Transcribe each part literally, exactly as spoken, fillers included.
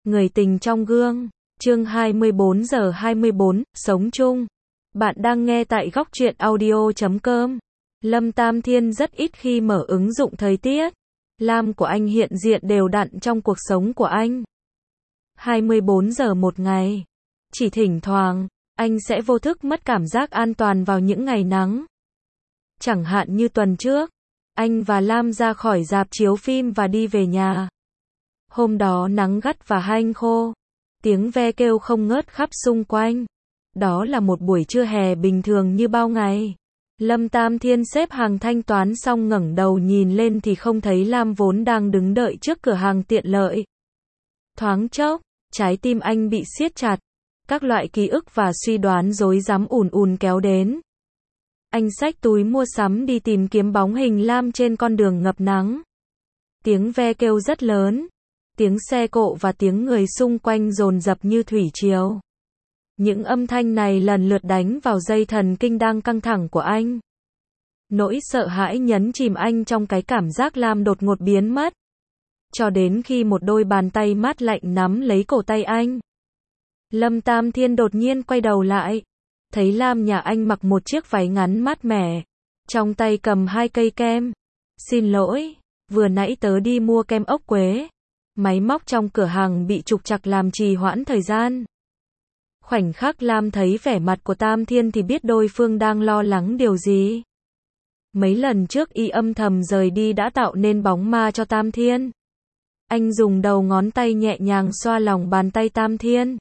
Người tình trong gương, chương hai mươi bốn giờ hai mươi bốn, sống chung. Bạn đang nghe tại góc truyện audio chấm com. Lâm Tam Thiên rất ít khi mở ứng dụng thời tiết. Lam của anh hiện diện đều đặn trong cuộc sống của anh. hai mươi bốn giờ một ngày. Chỉ thỉnh thoảng, anh sẽ vô thức mất cảm giác an toàn vào những ngày nắng. Chẳng hạn như tuần trước, anh và Lam ra khỏi rạp chiếu phim và đi về nhà. Hôm đó nắng gắt và hanh khô. Tiếng ve kêu không ngớt khắp xung quanh. Đó là một buổi trưa hè bình thường như bao ngày. Lâm Tam Thiên xếp hàng thanh toán xong ngẩng đầu nhìn lên thì không thấy Lam vốn đang đứng đợi trước cửa hàng tiện lợi. Thoáng chốc, trái tim anh bị siết chặt. Các loại ký ức và suy đoán rối rắm ùn ùn kéo đến. Anh xách túi mua sắm đi tìm kiếm bóng hình Lam trên con đường ngập nắng. Tiếng ve kêu rất lớn. Tiếng xe cộ và tiếng người xung quanh dồn dập như thủy triều. Những âm thanh này lần lượt đánh vào dây thần kinh đang căng thẳng của anh. Nỗi sợ hãi nhấn chìm anh trong cái cảm giác Lam đột ngột biến mất. Cho đến khi một đôi bàn tay mát lạnh nắm lấy cổ tay anh. Lâm Tam Thiên đột nhiên quay đầu lại. Thấy Lam nhà anh mặc một chiếc váy ngắn mát mẻ. Trong tay cầm hai cây kem. Xin lỗi, vừa nãy tớ đi mua kem ốc quế. Máy móc trong cửa hàng bị trục trặc làm trì hoãn thời gian. Khoảnh khắc Lam thấy vẻ mặt của Tam Thiên thì biết đối phương đang lo lắng điều gì. Mấy lần trước y âm thầm rời đi đã tạo nên bóng ma cho Tam Thiên. Anh dùng đầu ngón tay nhẹ nhàng xoa lòng bàn tay Tam Thiên.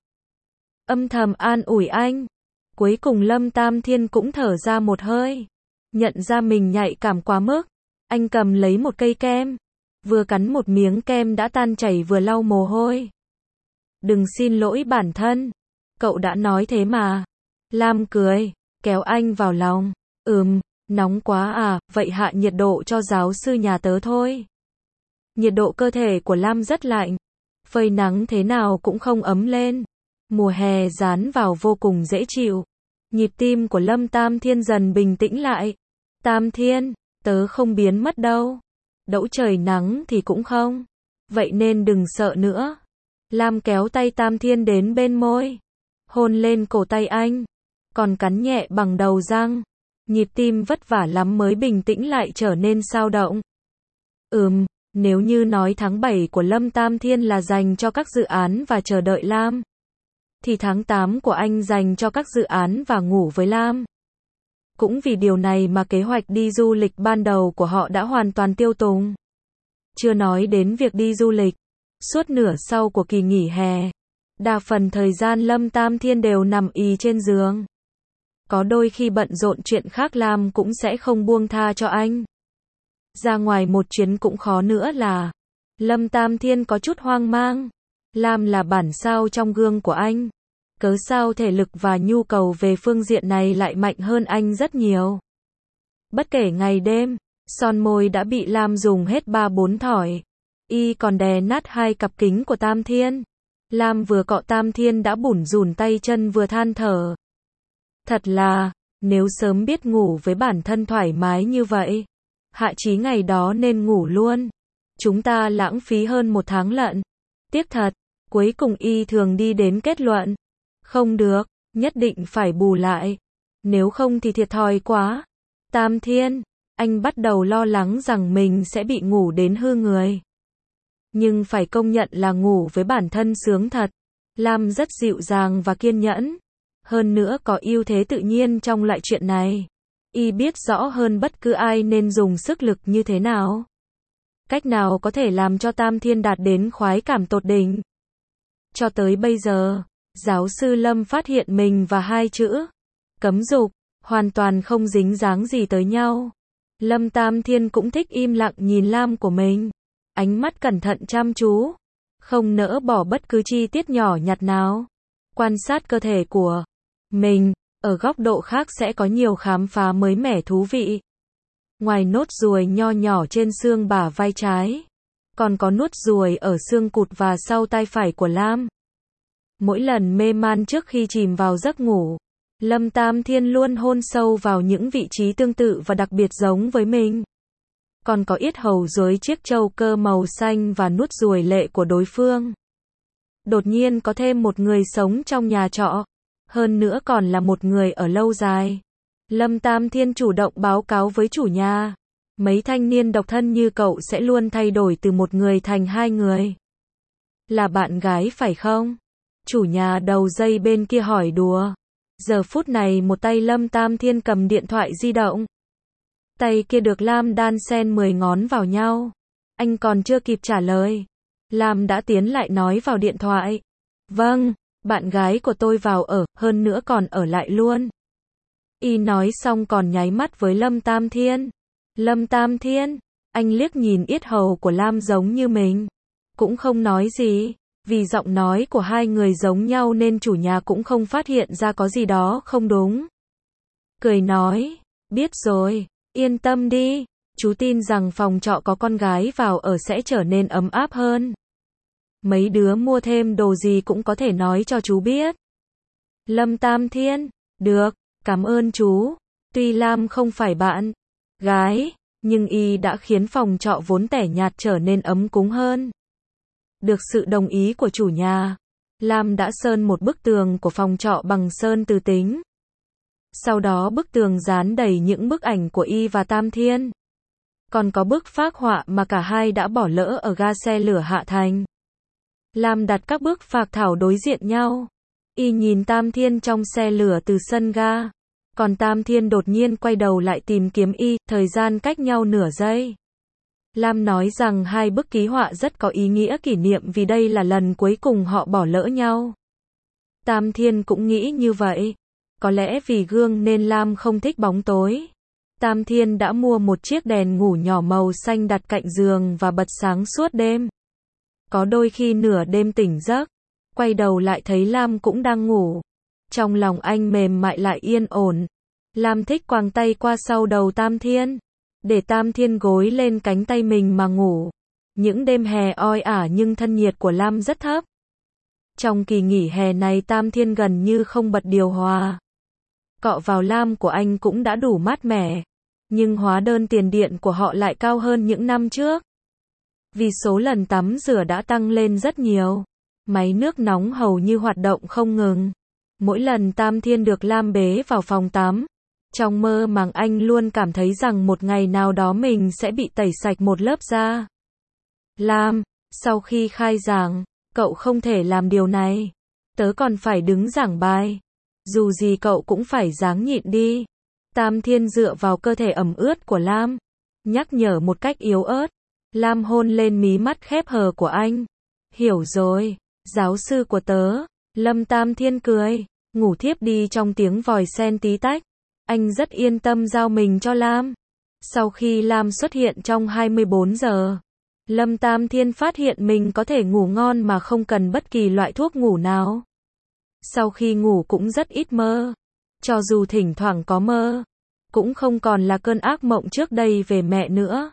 Âm thầm an ủi anh. Cuối cùng Lâm Tam Thiên cũng thở ra một hơi. Nhận ra mình nhạy cảm quá mức. Anh cầm lấy một cây kem. Vừa cắn một miếng kem đã tan chảy vừa lau mồ hôi. Đừng xin lỗi bản thân. Cậu đã nói thế mà. Lam cười, kéo anh vào lòng. Ừm, nóng quá à, vậy hạ nhiệt độ cho giáo sư nhà tớ thôi. Nhiệt độ cơ thể của Lam rất lạnh. Phơi nắng thế nào cũng không ấm lên. Mùa hè dán vào vô cùng dễ chịu. Nhịp tim của Lâm Tam Thiên dần bình tĩnh lại. Tam Thiên, tớ không biến mất đâu. Đẫu trời nắng thì cũng không. Vậy nên đừng sợ nữa. Lam kéo tay Tam Thiên đến bên môi. Hôn lên cổ tay anh. Còn cắn nhẹ bằng đầu răng. Nhịp tim vất vả lắm mới bình tĩnh lại trở nên xao động. Ừm, nếu như nói tháng bảy của Lâm Tam Thiên là dành cho các dự án và chờ đợi Lam. Thì tháng tám của anh dành cho các dự án và ngủ với Lam. Cũng vì điều này mà kế hoạch đi du lịch ban đầu của họ đã hoàn toàn tiêu tùng. Chưa nói đến việc đi du lịch. Suốt nửa sau của kỳ nghỉ hè. Đa phần thời gian Lâm Tam Thiên đều nằm ì trên giường. Có đôi khi bận rộn chuyện khác Lam cũng sẽ không buông tha cho anh. Ra ngoài một chuyến cũng khó nữa là. Lâm Tam Thiên có chút hoang mang. Lam là bản sao trong gương của anh. Cớ sao thể lực và nhu cầu về phương diện này lại mạnh hơn anh rất nhiều. Bất kể ngày đêm, son môi đã bị Lam dùng hết ba bốn thỏi. Y còn đè nát hai cặp kính của Tam Thiên. Lam vừa cọ Tam Thiên đã bủn rủn tay chân vừa than thở. Thật là, nếu sớm biết ngủ với bản thân thoải mái như vậy. Hạ chí ngày đó nên ngủ luôn. Chúng ta lãng phí hơn một tháng lận. Tiếc thật, cuối cùng Y thường đi đến kết luận. Không được, nhất định phải bù lại. Nếu không thì thiệt thòi quá. Tam Thiên, anh bắt đầu lo lắng rằng mình sẽ bị ngủ đến hư người. Nhưng phải công nhận là ngủ với bản thân sướng thật. Lam rất dịu dàng và kiên nhẫn. Hơn nữa có ưu thế tự nhiên trong loại chuyện này. Y biết rõ hơn bất cứ ai nên dùng sức lực như thế nào. Cách nào có thể làm cho Tam Thiên đạt đến khoái cảm tột đỉnh. Cho tới bây giờ, giáo sư Lâm phát hiện mình và hai chữ cấm dục hoàn toàn không dính dáng gì tới nhau. Lâm Tam Thiên cũng thích im lặng nhìn Lam của mình. Ánh mắt cẩn thận chăm chú. Không nỡ bỏ bất cứ chi tiết nhỏ nhặt nào. Quan sát cơ thể của mình. Ở góc độ khác sẽ có nhiều khám phá mới mẻ thú vị. Ngoài nốt ruồi nho nhỏ trên xương bả vai trái. Còn có nốt ruồi ở xương cụt và sau tai phải của Lam. Mỗi lần mê man trước khi chìm vào giấc ngủ. Lâm Tam Thiên luôn hôn sâu vào những vị trí tương tự và đặc biệt giống với mình. Còn có yết hầu dưới chiếc trâu cơ màu xanh và nút ruồi lệ của đối phương. đột nhiên có thêm một người sống trong nhà trọ, hơn nữa còn là một người ở lâu dài. Lâm Tam Thiên chủ động báo cáo với chủ nhà, mấy thanh niên độc thân như cậu sẽ luôn thay đổi từ một người thành hai người. Là bạn gái phải không? Chủ nhà đầu dây bên kia hỏi đùa. Giờ phút này một tay Lâm Tam Thiên cầm điện thoại di động. Tay kia được Lam đan xen mười ngón vào nhau. Anh còn chưa kịp trả lời. Lam đã tiến lại nói vào điện thoại. Vâng, bạn gái của tôi vào ở, hơn nữa còn ở lại luôn. Y nói xong còn nháy mắt với Lâm Tam Thiên. Lâm Tam Thiên, anh liếc nhìn yết hầu của Lam giống như mình. Cũng không nói gì, vì giọng nói của hai người giống nhau nên chủ nhà cũng không phát hiện ra có gì đó không đúng. Cười nói, biết rồi, yên tâm đi, chú tin rằng phòng trọ có con gái vào ở sẽ trở nên ấm áp hơn. Mấy đứa mua thêm đồ gì cũng có thể nói cho chú biết. Lâm Tam Thiên, được, cảm ơn chú. Tuy Lam không phải bạn gái, nhưng y đã khiến phòng trọ vốn tẻ nhạt trở nên ấm cúng hơn. Được sự đồng ý của chủ nhà, Lam đã sơn một bức tường của phòng trọ bằng sơn từ tính. Sau đó bức tường dán đầy những bức ảnh của y và Tam Thiên. Còn có bức phác họa mà cả hai đã bỏ lỡ ở ga xe lửa Hạ Thành. Lam đặt các bức phác thảo đối diện nhau. Y nhìn Tam Thiên trong xe lửa từ sân ga. Còn Tam Thiên đột nhiên quay đầu lại tìm kiếm y, thời gian cách nhau nửa giây. Lam nói rằng hai bức ký họa rất có ý nghĩa kỷ niệm vì đây là lần cuối cùng họ bỏ lỡ nhau. Tam Thiên cũng nghĩ như vậy. Có lẽ vì gương nên Lam không thích bóng tối. Tam Thiên đã mua một chiếc đèn ngủ nhỏ màu xanh đặt cạnh giường và bật sáng suốt đêm. Có đôi khi nửa đêm tỉnh giấc, quay đầu lại thấy Lam cũng đang ngủ. Trong lòng anh mềm mại lại yên ổn. Lam thích quàng tay qua sau đầu Tam Thiên, để Tam Thiên gối lên cánh tay mình mà ngủ. Những đêm hè oi ả nhưng thân nhiệt của Lam rất thấp. Trong kỳ nghỉ hè này Tam Thiên gần như không bật điều hòa. Cọ vào Lam của anh cũng đã đủ mát mẻ. Nhưng hóa đơn tiền điện của họ lại cao hơn những năm trước. Vì số lần tắm rửa đã tăng lên rất nhiều. Máy nước nóng hầu như hoạt động không ngừng. Mỗi lần Tam Thiên được Lam bế vào phòng tắm, trong mơ màng anh luôn cảm thấy rằng một ngày nào đó mình sẽ bị tẩy sạch một lớp da. Lam, sau khi khai giảng, cậu không thể làm điều này. Tớ còn phải đứng giảng bài. Dù gì cậu cũng phải ráng nhịn đi. Tam Thiên dựa vào cơ thể ẩm ướt của Lam, nhắc nhở một cách yếu ớt. Lam hôn lên mí mắt khép hờ của anh. Hiểu rồi, giáo sư của tớ. Lâm Tam Thiên cười, ngủ thiếp đi trong tiếng vòi sen tí tách. Anh rất yên tâm giao mình cho Lam. Sau khi Lam xuất hiện trong hai mươi bốn giờ, Lâm Tam Thiên phát hiện mình có thể ngủ ngon mà không cần bất kỳ loại thuốc ngủ nào. Sau khi ngủ cũng rất ít mơ. Cho dù thỉnh thoảng có mơ, cũng không còn là cơn ác mộng trước đây về mẹ nữa.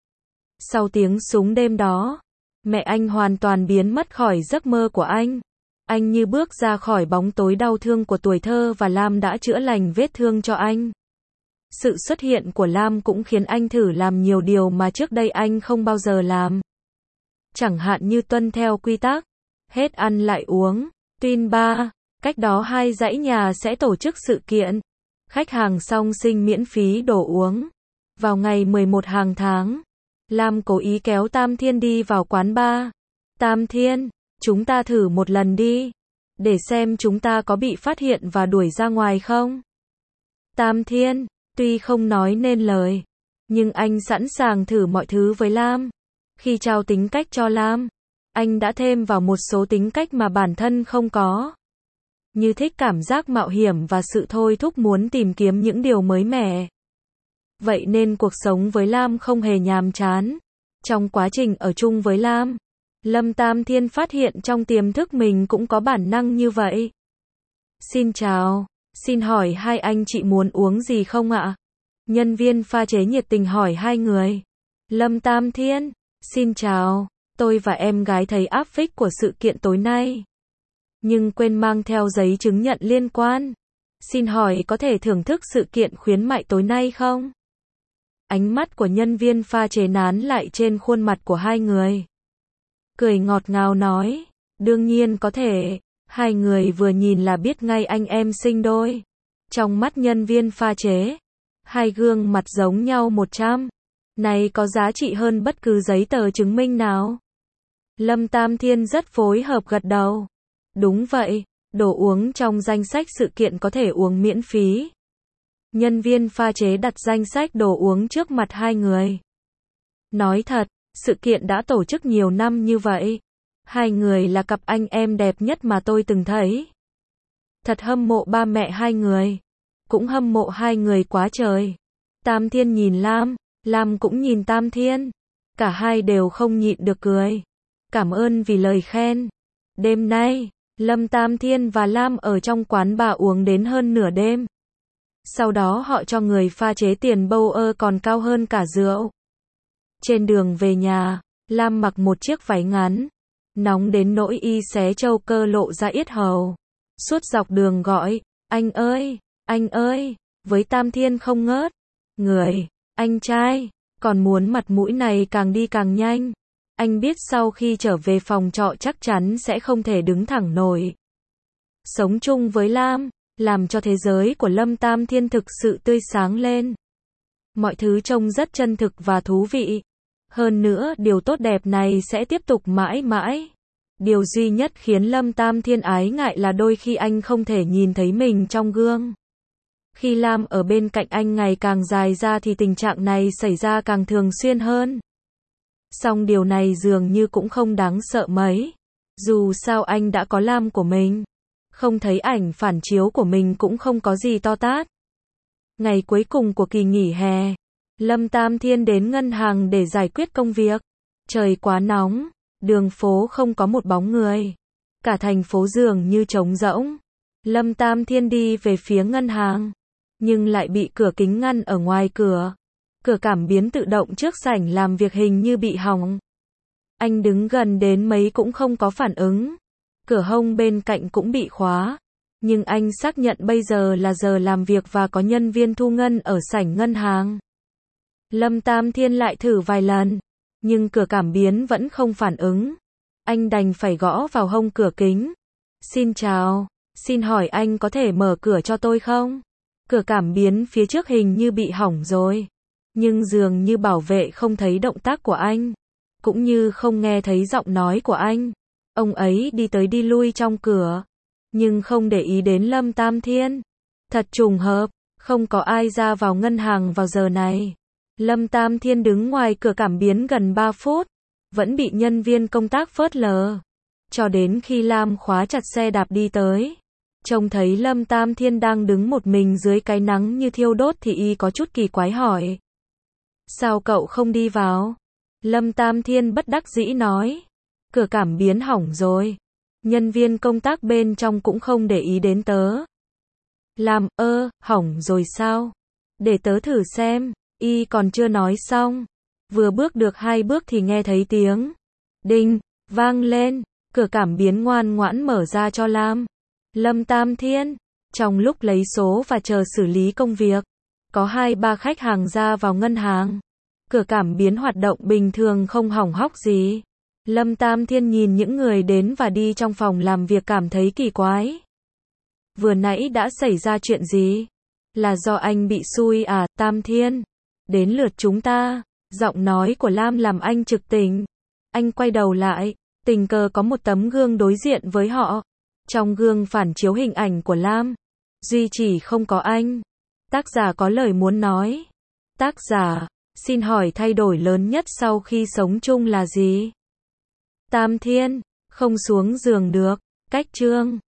Sau tiếng súng đêm đó, mẹ anh hoàn toàn biến mất khỏi giấc mơ của anh. Anh như bước ra khỏi bóng tối đau thương của tuổi thơ và Lam đã chữa lành vết thương cho anh. Sự xuất hiện của Lam cũng khiến anh thử làm nhiều điều mà trước đây anh không bao giờ làm. Chẳng hạn như tuân theo quy tắc, hết ăn lại uống. Tin ba, cách đó hai dãy nhà sẽ tổ chức sự kiện. Khách hàng song sinh miễn phí đồ uống. Vào ngày mười một hàng tháng, Lam cố ý kéo Tam Thiên đi vào quán bar. Tam Thiên, chúng ta thử một lần đi, để xem chúng ta có bị phát hiện và đuổi ra ngoài không. Tam Thiên, tuy không nói nên lời, nhưng anh sẵn sàng thử mọi thứ với Lam. Khi trao tính cách cho Lam, anh đã thêm vào một số tính cách mà bản thân không có. Như thích cảm giác mạo hiểm và sự thôi thúc muốn tìm kiếm những điều mới mẻ. Vậy nên cuộc sống với Lam không hề nhàm chán. Trong quá trình ở chung với Lam, Lâm Tam Thiên phát hiện trong tiềm thức mình cũng có bản năng như vậy. Xin chào, xin hỏi hai anh chị muốn uống gì không ạ? Nhân viên pha chế nhiệt tình hỏi hai người. Lâm Tam Thiên, xin chào, tôi và em gái thấy áp phích của sự kiện tối nay, nhưng quên mang theo giấy chứng nhận liên quan. Xin hỏi có thể thưởng thức sự kiện khuyến mại tối nay không? Ánh mắt của nhân viên pha chế nán lại trên khuôn mặt của hai người. Cười ngọt ngào nói, Đương nhiên có thể, hai người vừa nhìn là biết ngay anh em sinh đôi. Trong mắt nhân viên pha chế, hai gương mặt giống nhau một trăm. Này có giá trị hơn bất cứ giấy tờ chứng minh nào. Lâm Tam Thiên rất phối hợp gật đầu. Đúng vậy, đồ uống trong danh sách sự kiện có thể uống miễn phí. Nhân viên pha chế đặt danh sách đồ uống trước mặt hai người. Nói thật, sự kiện đã tổ chức nhiều năm như vậy. Hai người là cặp anh em đẹp nhất mà tôi từng thấy. Thật hâm mộ ba mẹ hai người. Cũng hâm mộ hai người quá trời. Tam Thiên nhìn Lam, Lam cũng nhìn Tam Thiên. Cả hai đều không nhịn được cười. Cảm ơn vì lời khen. Đêm nay, Lâm Tam Thiên và Lam ở trong quán bar uống đến hơn nửa đêm. Sau đó họ cho người pha chế tiền bâu ơ còn cao hơn cả rượu. Trên đường về nhà, Lam mặc một chiếc váy ngắn, nóng đến nỗi y xé châu cơ lộ ra yết hầu. Suốt dọc đường gọi, anh ơi, anh ơi, với Tam Thiên không ngớt. Người, anh trai, còn muốn mặt mũi này càng đi càng nhanh. Anh biết sau khi trở về phòng trọ chắc chắn sẽ không thể đứng thẳng nổi. Sống chung với Lam, làm cho thế giới của Lâm Tam Thiên thực sự tươi sáng lên. Mọi thứ trông rất chân thực và thú vị. Hơn nữa, điều tốt đẹp này sẽ tiếp tục mãi mãi. Điều duy nhất khiến Lâm Tam Thiên ái ngại là đôi khi anh không thể nhìn thấy mình trong gương. Khi Lam ở bên cạnh anh ngày càng dài ra thì tình trạng này xảy ra càng thường xuyên hơn. Song điều này dường như cũng không đáng sợ mấy. Dù sao anh đã có Lam của mình. Không thấy ảnh phản chiếu của mình cũng không có gì to tát. Ngày cuối cùng của kỳ nghỉ hè, Lâm Tam Thiên đến ngân hàng để giải quyết công việc. Trời quá nóng, đường phố không có một bóng người. Cả thành phố dường như trống rỗng. Lâm Tam Thiên đi về phía ngân hàng, nhưng lại bị cửa kính ngăn ở ngoài cửa. Cửa cảm biến tự động trước sảnh làm việc hình như bị hỏng. Anh đứng gần đến mấy cũng không có phản ứng. Cửa hông bên cạnh cũng bị khóa. Nhưng anh xác nhận bây giờ là giờ làm việc và có nhân viên thu ngân ở sảnh ngân hàng. Lâm Tam Thiên lại thử vài lần, nhưng cửa cảm biến vẫn không phản ứng. Anh đành phải gõ vào hông cửa kính. Xin chào, xin hỏi anh có thể mở cửa cho tôi không? Cửa cảm biến phía trước hình như bị hỏng rồi. Nhưng dường như bảo vệ không thấy động tác của anh, cũng như không nghe thấy giọng nói của anh. Ông ấy đi tới đi lui trong cửa, nhưng không để ý đến Lâm Tam Thiên. Thật trùng hợp, không có ai ra vào ngân hàng vào giờ này. Lâm Tam Thiên đứng ngoài cửa cảm biến gần ba phút, vẫn bị nhân viên công tác phớt lờ. Cho đến khi Lam khóa chặt xe đạp đi tới, trông thấy Lâm Tam Thiên đang đứng một mình dưới cái nắng như thiêu đốt thì y có chút kỳ quái hỏi. Sao cậu không đi vào? Lâm Tam Thiên bất đắc dĩ nói. Cửa cảm biến hỏng rồi. Nhân viên công tác bên trong cũng không để ý đến tớ. Làm, ơ, hỏng rồi sao? Để tớ thử xem. Y còn chưa nói xong. Vừa bước được hai bước thì nghe thấy tiếng đinh, vang lên. Cửa cảm biến ngoan ngoãn mở ra cho Lam. Lâm Tam Thiên, trong lúc lấy số và chờ xử lý công việc, có hai ba khách hàng ra vào ngân hàng. Cửa cảm biến hoạt động bình thường không hỏng hóc gì. Lâm Tam Thiên nhìn những người đến và đi trong phòng làm việc cảm thấy kỳ quái. Vừa nãy đã xảy ra chuyện gì? Là do anh bị xui à, Tam Thiên? Đến lượt chúng ta. Giọng nói của Lam làm anh trực tỉnh. Anh quay đầu lại, tình cờ có một tấm gương đối diện với họ. Trong gương phản chiếu hình ảnh của Lam. Duy chỉ không có anh. Tác giả có lời muốn nói. Tác giả, xin hỏi thay đổi lớn nhất sau khi sống chung là gì? Tam Thiên, không xuống giường được. Cách chương